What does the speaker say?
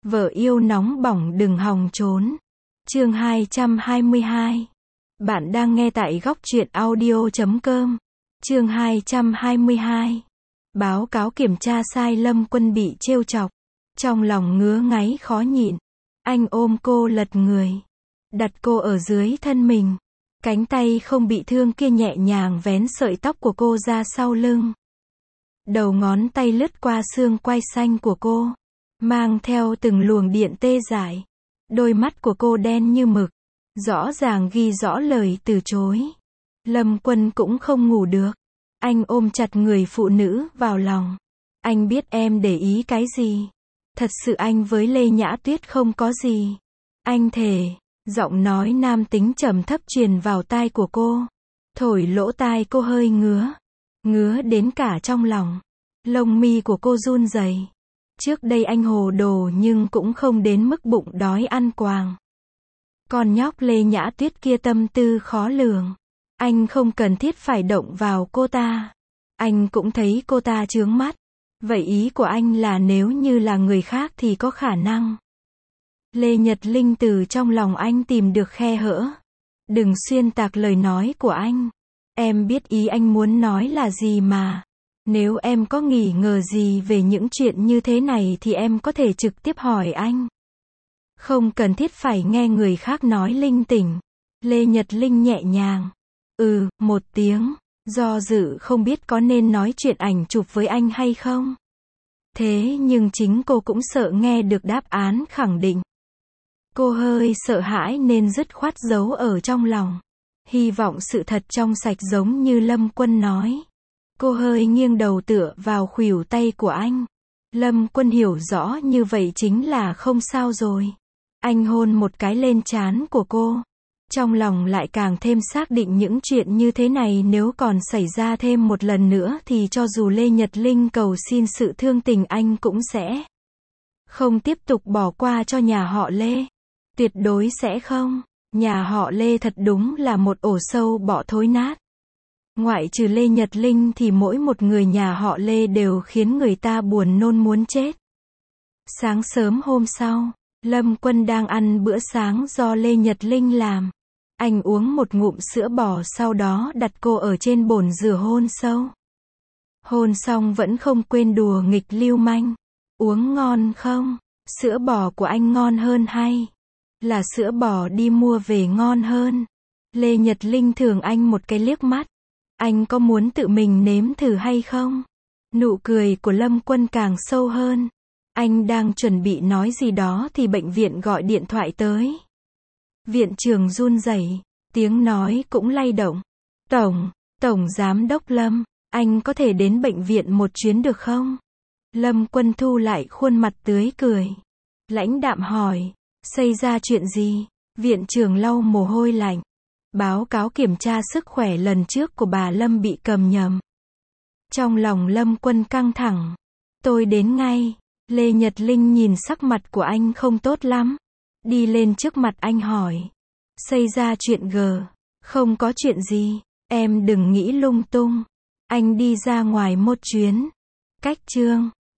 Vợ yêu nóng bỏng đừng hòng trốn. Chương 222. Bạn đang nghe tại góc truyện audio.com. Chương 222. Báo cáo kiểm tra sai, Lâm Quân bị trêu chọc. Trong lòng ngứa ngáy khó nhịn. Anh ôm cô lật người. Đặt cô ở dưới thân mình. Cánh tay không bị thương kia nhẹ nhàng vén sợi tóc của cô ra sau lưng. Đầu ngón tay lướt qua xương quai xanh của cô. Mang theo từng luồng điện tê dại. Đôi mắt của cô đen như mực. Rõ ràng ghi rõ lời từ chối. Lâm Quân cũng không ngủ được. Anh ôm chặt người phụ nữ vào lòng. Anh biết em để ý cái gì. Thật sự anh với Lê Nhã Tuyết không có gì. Anh thề. Giọng nói nam tính trầm thấp truyền vào tai của cô. Thổi lỗ tai cô hơi ngứa. Ngứa đến cả trong lòng. Lông mi của cô run rẩy. Trước đây anh hồ đồ nhưng cũng không đến mức bụng đói ăn quàng. Con nhóc Lê Nhã Tuyết kia tâm tư khó lường. Anh không cần thiết phải động vào cô ta. Anh cũng thấy cô ta chướng mắt. Vậy ý của anh là nếu như là người khác thì có khả năng. Lê Nhật Linh từ trong lòng anh tìm được khe hở. Đừng xuyên tạc lời nói của anh. Em biết ý anh muốn nói là gì mà. Nếu em có nghi ngờ gì về những chuyện như thế này thì em có thể trực tiếp hỏi anh. Không cần thiết phải nghe người khác nói linh tinh. Lê Nhật Linh nhẹ nhàng. Một tiếng. Do dự không biết có nên nói chuyện ảnh chụp với anh hay không. Thế nhưng chính cô cũng sợ nghe được đáp án khẳng định. Cô hơi sợ hãi nên dứt khoát giấu ở trong lòng. Hy vọng sự thật trong sạch giống như Lâm Quân nói. Cô hơi nghiêng đầu tựa vào khuỷu tay của anh. Lâm Quân hiểu rõ như vậy chính là không sao rồi. Anh hôn một cái lên trán của cô. Trong lòng lại càng thêm xác định những chuyện như thế này nếu còn xảy ra thêm một lần nữa thì cho dù Lê Nhật Linh cầu xin sự thương tình anh cũng sẽ không tiếp tục bỏ qua cho nhà họ Lê. Tuyệt đối sẽ không. Nhà họ Lê thật đúng là một ổ sâu bọ thối nát. Ngoại trừ Lê Nhật Linh thì mỗi một người nhà họ Lê đều khiến người ta buồn nôn muốn chết. Sáng sớm hôm sau, Lâm Quân đang ăn bữa sáng do Lê Nhật Linh làm. Anh uống một ngụm sữa bò sau đó đặt cô ở trên bồn rửa hôn sâu. Hôn xong vẫn không quên đùa nghịch lưu manh. Uống ngon không? Sữa bò của anh ngon hơn hay là sữa bò đi mua về ngon hơn? Lê Nhật Linh thưởng anh một cái liếc mắt. Anh có muốn tự mình nếm thử hay không? Nụ cười của Lâm Quân càng sâu hơn. Anh đang chuẩn bị nói gì đó thì bệnh viện gọi điện thoại tới. Viện trưởng run rẩy, tiếng nói cũng lay động. Tổng giám đốc Lâm, anh có thể đến bệnh viện một chuyến được không? Lâm Quân thu lại khuôn mặt tươi cười. Lãnh đạm hỏi, xảy ra chuyện gì? Viện trưởng lau mồ hôi lạnh. Báo cáo kiểm tra sức khỏe lần trước của bà Lâm bị cầm nhầm. Trong lòng Lâm Quân căng thẳng. Tôi đến ngay. Lê Nhật Linh nhìn sắc mặt của anh không tốt lắm. Đi lên trước mặt anh hỏi. Xảy ra chuyện gờ. Không có chuyện gì. Em đừng nghĩ lung tung. Anh đi ra ngoài một chuyến. Cách Trương.